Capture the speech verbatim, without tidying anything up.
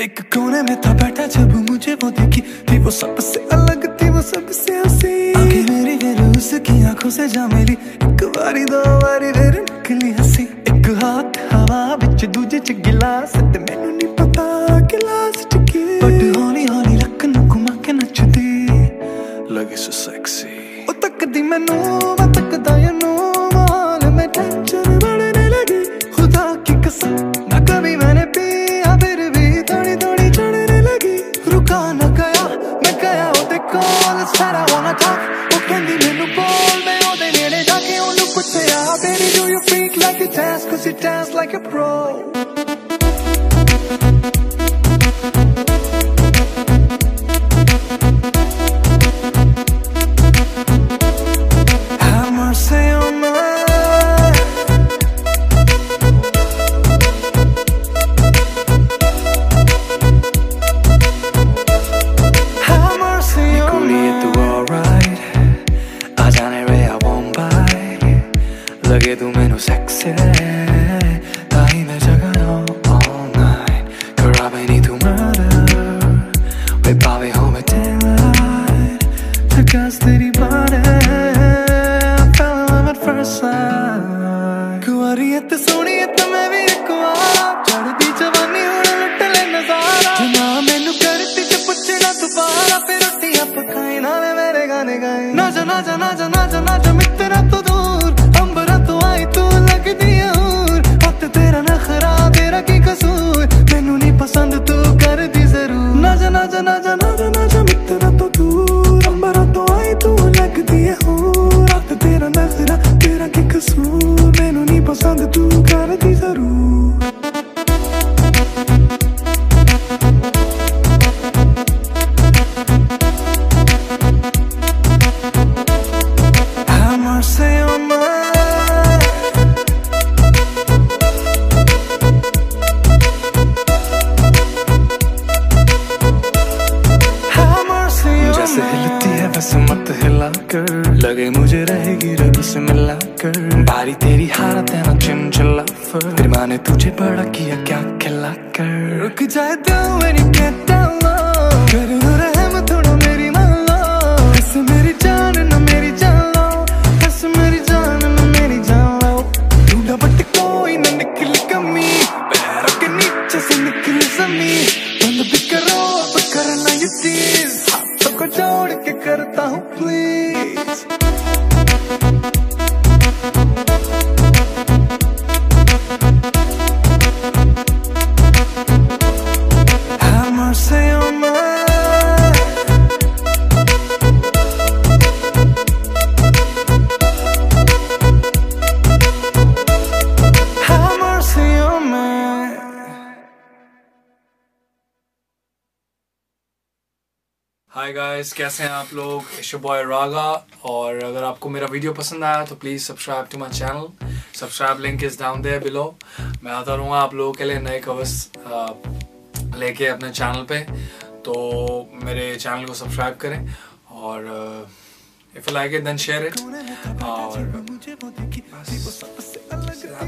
एक कोने में था बैठा जब मुझे वो देखी थी, वो सबसे अलग थी, वो सबसे हंसी। आंखें मेरी फिर उसकी आंखों से जा मिली, एक बारी दो बारी फिर निकली हंसी। एक हाथ हवा बिच दूजे च गिलास, ते मैनू नहीं पता गिलास च की, बट हौली हौली रख नू घुमा के नचदी लगी सो सेक्सी। ओ तकदी मैनू मैं तकदा यू माल में टेंशन बढ़ने लगी, खुदा की कसम ना कभी मैंने पिया फिर भी थोड़ी थोड़ी चढ़ने लगी। रुका न गया मैं गया ओदे कोल, said I wanna talk, वो कहंदी मैनू बोल, मैं ओदे नेड़े जाके ओनू पुछया, baby do you freak like a dance, cause you dance like a pro। लगे तू मैनू सेक्सी ताही मैं जगना all night, करावे नी तू murder, वे पावे हो मैं daylight, झकास तेरी body, I fell in love at first sight। कुंवारी है ते सोहनी है ते मैं भी एक कुंवारा, चढ़दी जवानी हुण लुट ले नजारा, जना मैनू करती ते पुछना तू बारा, फिर रोटियां पकाई नाले मेरे गाने गाए। ना जा ना जा ना जा ना जा ना जा मित्रा तू दूर, अंबरा तो आई तू लगदी है हूर, हत्थ तेरा नखरा तेरा की कसूर, मैनू नहीं पसंद तू कर दी जरूर। ना जा ना जा ना जा ना जा ना जा मित्रा तो दूर, अंबरा तो आई तू लगदी है हूर, हत्थ तेरा नखरा तेरा की कसूर, मैनू नहीं पसंद तू कर दी जरूर। मत हिला कर, लगे मुझे रहेगी रब से मिला कर, बारी तेरी हालत है ना चिंचिला फर, तेरी माँ ने तुझे बड़ा किया क्या खिला कर। रुक जाए दिल when you get down low, कर दो रहम थोड़ा मेरी मान लो, ऐसे मेरी जान ना मेरी जान लो, ऐसे मेरी जान ना मेरी जान लो, ढूंढा बट कोई ना निकली कमी, पैरों के नीचे से निकली जमीन, बंद भी करो अब करना ये चीज, हाथों को जोड़ के करता हूँ please. Have mercy on me, have mercy on me। Hi guys, कैसे हैं आप लोग? इट्स योर बॉय रागा, और अगर आपको मेरा वीडियो पसंद आया तो please subscribe to my channel. Subscribe link is down there below. मैं आता रहूँगा आप लोगों के लिए नए कवर्स लेके अपने चैनल पे, तो मेरे चैनल को सब्सक्राइब करें, और if you like it then share it, और